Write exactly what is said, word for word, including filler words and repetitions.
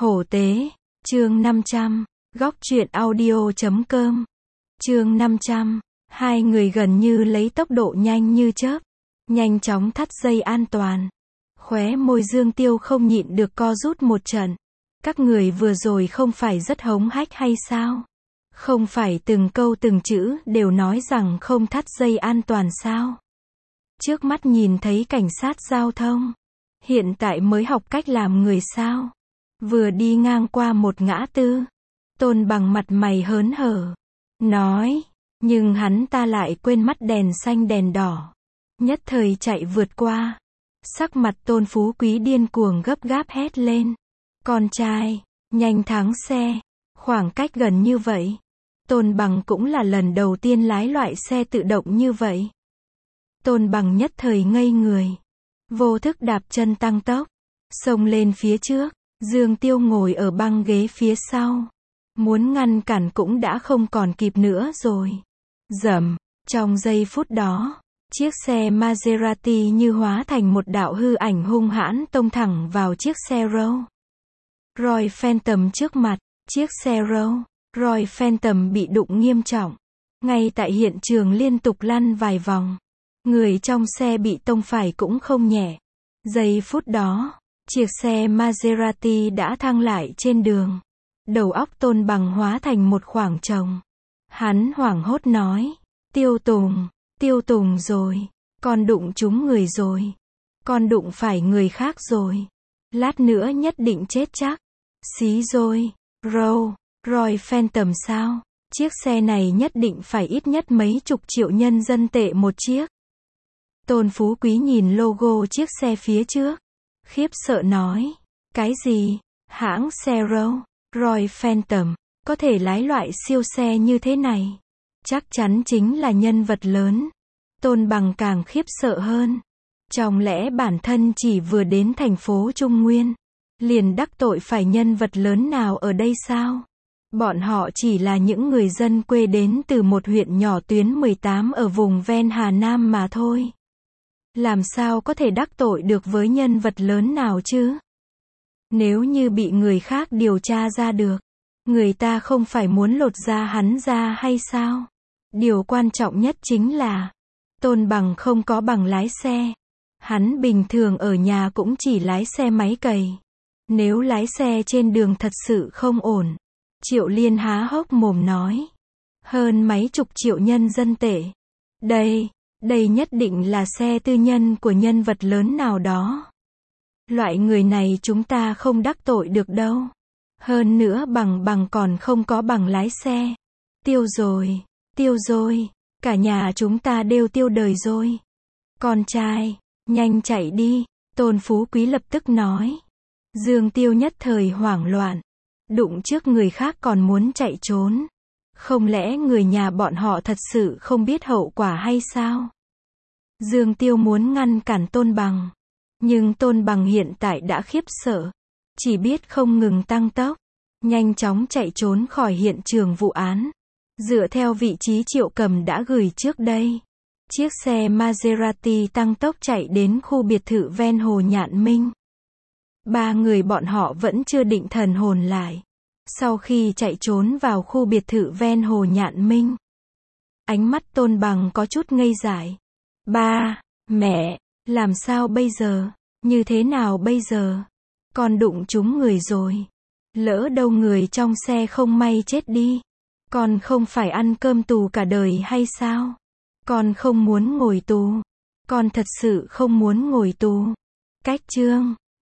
Hổ tế, chương năm trăm, góc truyện audio chấm com. Chương năm trăm, hai người gần như lấy tốc độ nhanh như chớp, nhanh chóng thắt dây an toàn. Khóe môi Dương Tiêu không nhịn được co rút một trận. Các người vừa rồi không phải rất hống hách hay sao? Không phải từng câu từng chữ đều nói rằng không thắt dây an toàn sao? Trước mắt nhìn thấy cảnh sát giao thông, hiện tại mới học cách làm người sao? Vừa đi ngang qua một ngã tư, Tôn Bằng mặt mày hớn hở, nói, nhưng hắn ta lại quên mắt đèn xanh đèn đỏ. Nhất thời chạy vượt qua. Sắc mặt Tôn Phú Quý điên cuồng gấp gáp hét lên. Con trai, nhanh thắng xe. Khoảng cách gần như vậy. Tôn Bằng cũng là lần đầu tiên lái loại xe tự động như vậy. Tôn Bằng nhất thời ngây người. Vô thức đạp chân tăng tốc. Xông lên phía trước. Dương Tiêu ngồi ở băng ghế phía sau. Muốn ngăn cản cũng đã không còn kịp nữa rồi. Rầm, trong giây phút đó, chiếc xe Maserati như hóa thành một đạo hư ảnh hung hãn tông thẳng vào chiếc xe Rolls Royce Phantom trước mặt. Chiếc xe Rolls Royce Phantom bị đụng nghiêm trọng. Ngay tại hiện trường liên tục lăn vài vòng. Người trong xe bị tông phải cũng không nhẹ. Giây phút đó, chiếc xe Maserati đã thăng lại trên đường. Đầu óc Tôn Bằng hóa thành một khoảng trống. Hắn hoảng hốt nói, Tiêu Tùng, Tiêu Tùng rồi, con đụng trúng người rồi, con đụng phải người khác rồi, lát nữa nhất định chết chắc. Xí rồi, Rolls Royce Phantom sao? Chiếc xe này nhất định phải ít nhất mấy chục triệu nhân dân tệ một chiếc. Tôn Phú Quý nhìn logo chiếc xe phía trước, khiếp sợ nói, cái gì? Hãng xe Rolls Royce Phantom có thể lái loại siêu xe như thế này, chắc chắn chính là nhân vật lớn. Tôn Bằng càng khiếp sợ hơn. Chẳng lẽ bản thân chỉ vừa đến thành phố Trung Nguyên, liền đắc tội phải nhân vật lớn nào ở đây sao? Bọn họ chỉ là những người dân quê đến từ một huyện nhỏ tuyến mười tám ở vùng ven Hà Nam mà thôi. Làm sao có thể đắc tội được với nhân vật lớn nào chứ? Nếu như bị người khác điều tra ra được, người ta không phải muốn lột da hắn ra hay sao? Điều quan trọng nhất chính là, Tôn Bằng không có bằng lái xe. Hắn bình thường ở nhà cũng chỉ lái xe máy cày. Nếu lái xe trên đường thật sự không ổn. Triệu Liên há hốc mồm nói. Hơn mấy chục triệu nhân dân tệ. Đây, đây nhất định là xe tư nhân của nhân vật lớn nào đó. Loại người này chúng ta không đắc tội được đâu. Hơn nữa bằng bằng còn không có bằng lái xe. Tiêu rồi, tiêu rồi, cả nhà chúng ta đều tiêu đời rồi. Con trai, nhanh chạy đi, Tôn Phú Quý lập tức nói. Dương Tiêu nhất thời hoảng loạn. Đụng trước người khác còn muốn chạy trốn. Không lẽ người nhà bọn họ thật sự không biết hậu quả hay sao? Dương Tiêu muốn ngăn cản Tôn Bằng. Nhưng Tôn Bằng hiện tại đã khiếp sợ. Chỉ biết không ngừng tăng tốc. Nhanh chóng chạy trốn khỏi hiện trường vụ án. Dựa theo vị trí Triệu Cầm đã gửi trước đây. Chiếc xe Maserati tăng tốc chạy đến khu biệt thự ven hồ Nhạn Minh. Ba người bọn họ vẫn chưa định thần hồn lại. Sau khi chạy trốn vào khu biệt thự ven hồ Nhạn Minh. Ánh mắt Tôn Bằng có chút ngây dại. Ba, mẹ, làm sao bây giờ? Như thế nào bây giờ? Con đụng trúng người rồi. Lỡ đâu người trong xe không may chết đi. Con không phải ăn cơm tù cả đời hay sao? Con không muốn ngồi tù. Con thật sự không muốn ngồi tù. Cách chương.